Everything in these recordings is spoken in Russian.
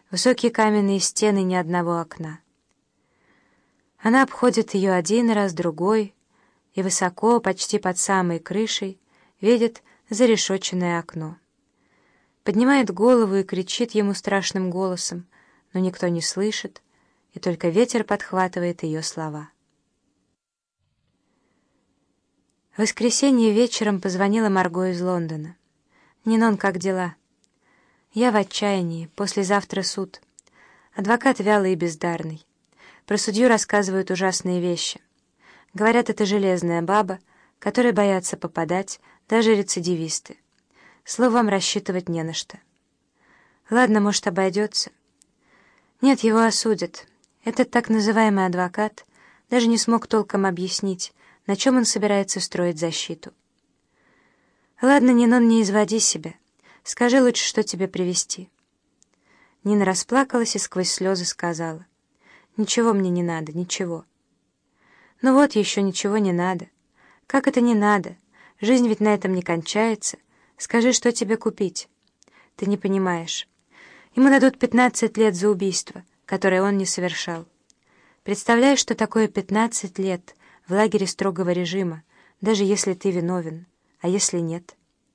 Высокие каменные стены, ни одного окна. Она обходит ее один раз, другой, и высоко, почти под самой крышей, видит зарешоченное окно. Поднимает голову и кричит ему страшным голосом, но никто не слышит, и только ветер подхватывает ее слова. В воскресенье вечером позвонила Марго из Лондона. «Нинон, как дела?» «Я в отчаянии. Послезавтра суд. Адвокат вялый и бездарный. Про судью рассказывают ужасные вещи. Говорят, это железная баба, которой боятся попадать даже рецидивисты. Словом, рассчитывать не на что. Ладно, может, обойдется. Нет, его осудят. Этот так называемый адвокат даже не смог толком объяснить, на чем он собирается строить защиту. Ладно, Нинон, не изводи себя. Скажи лучше, что тебе привезти». Нина расплакалась и сквозь слезы сказала: «Ничего мне не надо, ничего». «Ну вот, еще ничего не надо». «Как это не надо? Жизнь ведь на этом не кончается. Скажи, что тебе купить?» «Ты не понимаешь. Ему дадут 15 лет за убийство, которое он не совершал. Представляешь, что такое 15 лет в лагере строгого режима, даже если ты виновен, а если нет?»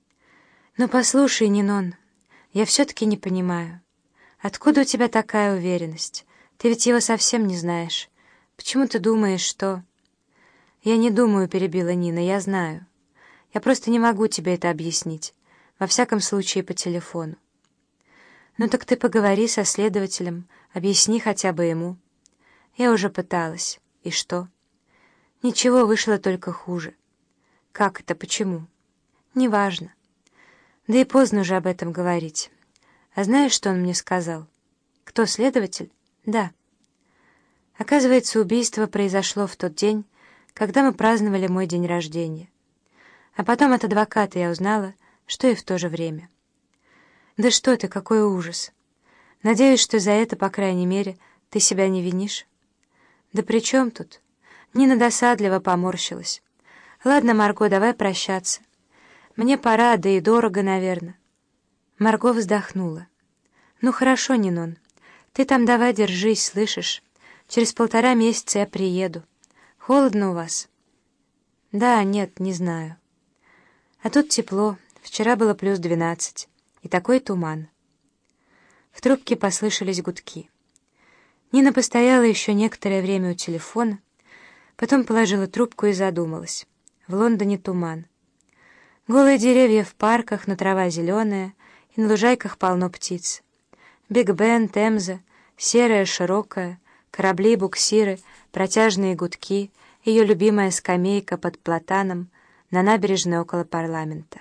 «Ну послушай, Нинон, я все-таки не понимаю. Откуда у тебя такая уверенность? Ты ведь его совсем не знаешь. Почему ты думаешь, что...» «Я не думаю», — перебила Нина, — «я знаю. Я просто не могу тебе это объяснить, во всяком случае по телефону». «Ну так ты поговори со следователем, объясни хотя бы ему». «Я уже пыталась. И что?» «Ничего, вышло только хуже». «Как это? Почему?» «Неважно. Да и поздно уже об этом говорить. А знаешь, что он мне сказал?» «Кто, следователь?» «Да». Оказывается, убийство произошло в тот день, когда мы праздновали мой день рождения. А потом от адвоката я узнала, что и в то же время. «Да что ты, какой ужас! Надеюсь, что за это, по крайней мере, ты себя не винишь?» «Да при чем тут?» Нина досадливо поморщилась. «Ладно, Марго, давай прощаться. Мне пора, да и дорого, наверное». Марго вздохнула. «Ну хорошо, Нинон, ты там давай держись, слышишь? Через 1,5 месяца я приеду. Холодно у вас?» «Да, нет, не знаю. А тут тепло, вчера было +12, и такой туман». В трубке послышались гудки. Нина постояла еще некоторое время у телефона, потом положила трубку и задумалась. В Лондоне туман. Голые деревья в парках, но трава зеленая, и на лужайках полно птиц. Биг Бен, Темза, серая, широкая, корабли, буксиры, протяжные гудки, ее любимая скамейка под платаном на набережной около парламента.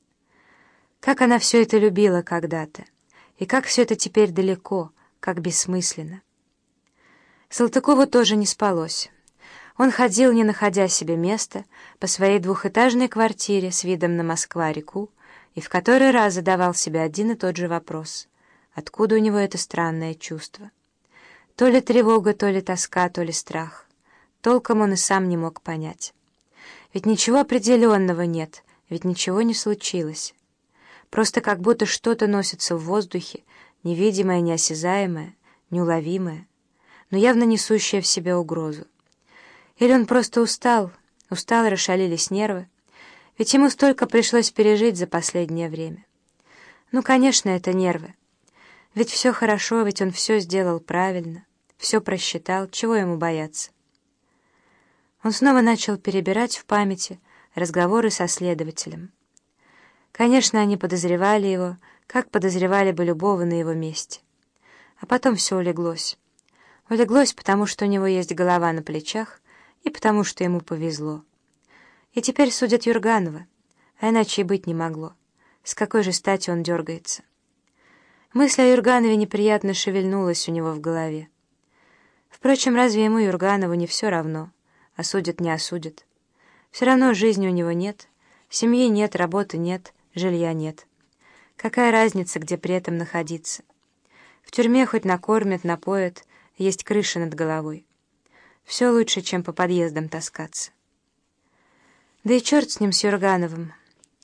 Как она все это любила когда-то, и как все это теперь далеко, как бессмысленно. Салтыкову тоже не спалось. Он ходил, не находя себе места, по своей 2-этажной квартире с видом на Москва-реку и в который раз задавал себе один и тот же вопрос: откуда у него это странное чувство? То ли тревога, то ли тоска, то ли страх. Толком он и сам не мог понять. Ведь ничего определенного нет, ведь ничего не случилось. Просто как будто что-то носится в воздухе, невидимое, неосязаемое, неуловимое, но явно несущее в себе угрозу. Или он просто устал, расшалились нервы, ведь ему столько пришлось пережить за последнее время. Ну, конечно, это нервы. Ведь все хорошо, ведь он все сделал правильно, все просчитал, чего ему бояться? Он снова начал перебирать в памяти разговоры со следователем. Конечно, они подозревали его, как подозревали бы любого на его месте. А потом все улеглось. Улеглось, потому что у него есть голова на плечах, и потому что ему повезло. И теперь судят Юрганова, а иначе и быть не могло. С какой же стати он дергается? Мысль о Юрганове неприятно шевельнулась у него в голове. Впрочем, разве ему, Юрганову, не все равно? Осудят, не осудят. Все равно жизни у него нет, семьи нет, работы нет, жилья нет. Какая разница, где при этом находиться? В тюрьме хоть накормят, напоят, есть крыша над головой. Все лучше, чем по подъездам таскаться. Да и черт с ним, с Юргановым.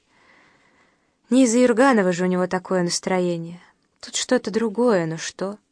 Не из-за Юрганова же у него такое настроение. Тут что-то другое, но что?